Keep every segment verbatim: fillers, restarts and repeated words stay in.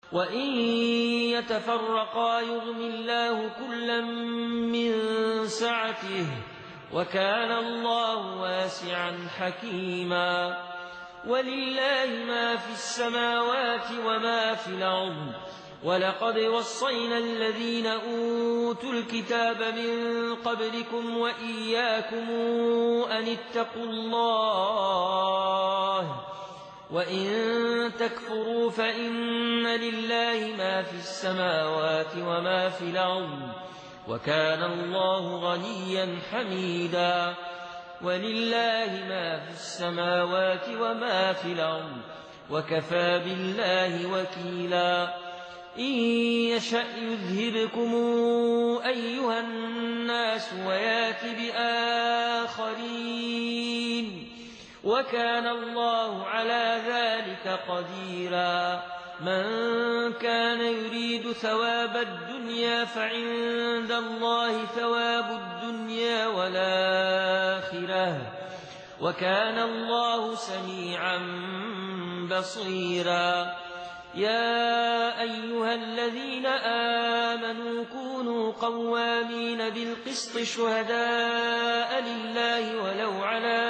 وإن يتفرقا يغن الله كلا من سعته وكان الله واسعا حكيما. ولله ما في السماوات وما في الأرض ولقد وصينا الذين أوتوا الكتاب من قبلكم وإياكم أن اتقوا الله وإن تكفروا فإن لله ما في السماوات وما في الأرض وكان الله غنيا حميدا. ولله ما في السماوات وما في الأرض وكفى بالله وكيلا. إن يشأ يذهبكم أيها الناس ويات بآخرين وكان الله على ذلك قديرا. من كان يريد ثواب الدنيا فعند الله ثواب الدنيا والآخرة وكان الله سميعا بصيرا. يا أيها الذين آمنوا كونوا قوامين بالقسط شهداء لله ولو على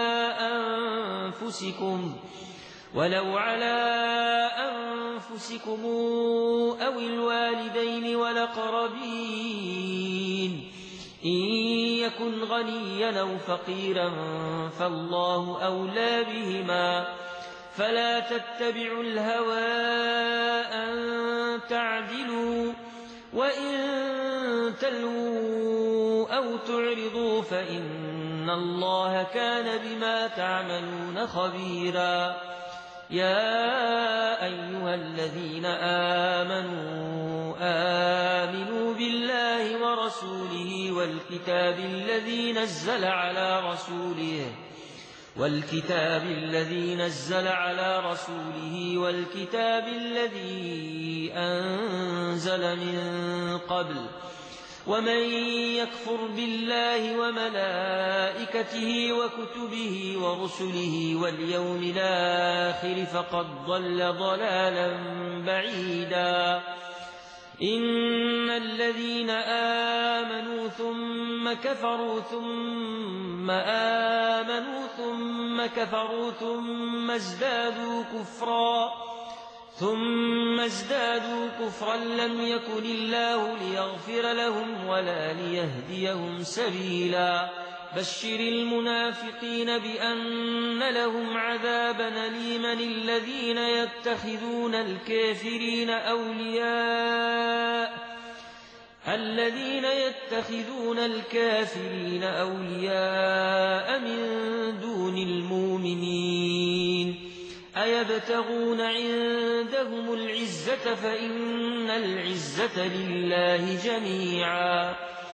أنفسكم ولو على أنفسكم أو الوالدين والأقربين إن يكن غنيا أو فقيرا فالله أولى بهما فلا تتبعوا الهوى أن تعدلوا وإن تلووا أو تعرضوا فإن الله كان بما تعملون خبيرا. يا أيها الذين آمنوا آمنوا بالله ورسوله والكتاب الذي نزل على رسوله والكتاب الذي نزل على رسوله والكتاب الذي أنزل من قبل ومن يكفر بالله وملائكته وكتبه ورسله واليوم الآخر فقد ضل ضلالا بعيدا. إن الذين آمنوا ثم كفروا ثم آمنوا ثم كفروا ثم ازدادوا كفرا ثم ازدادوا كفرا لم يكن الله ليغفر لهم ولا ليهديهم سبيلا. بشر المنافقين بأن لهم عذابا أليما الذين يتخذون الكافرين أولياء الذين يتخذون الكافرين أولياء من دون المؤمنين أيبتغون عندهم العزة فإن العزة لله جميعا.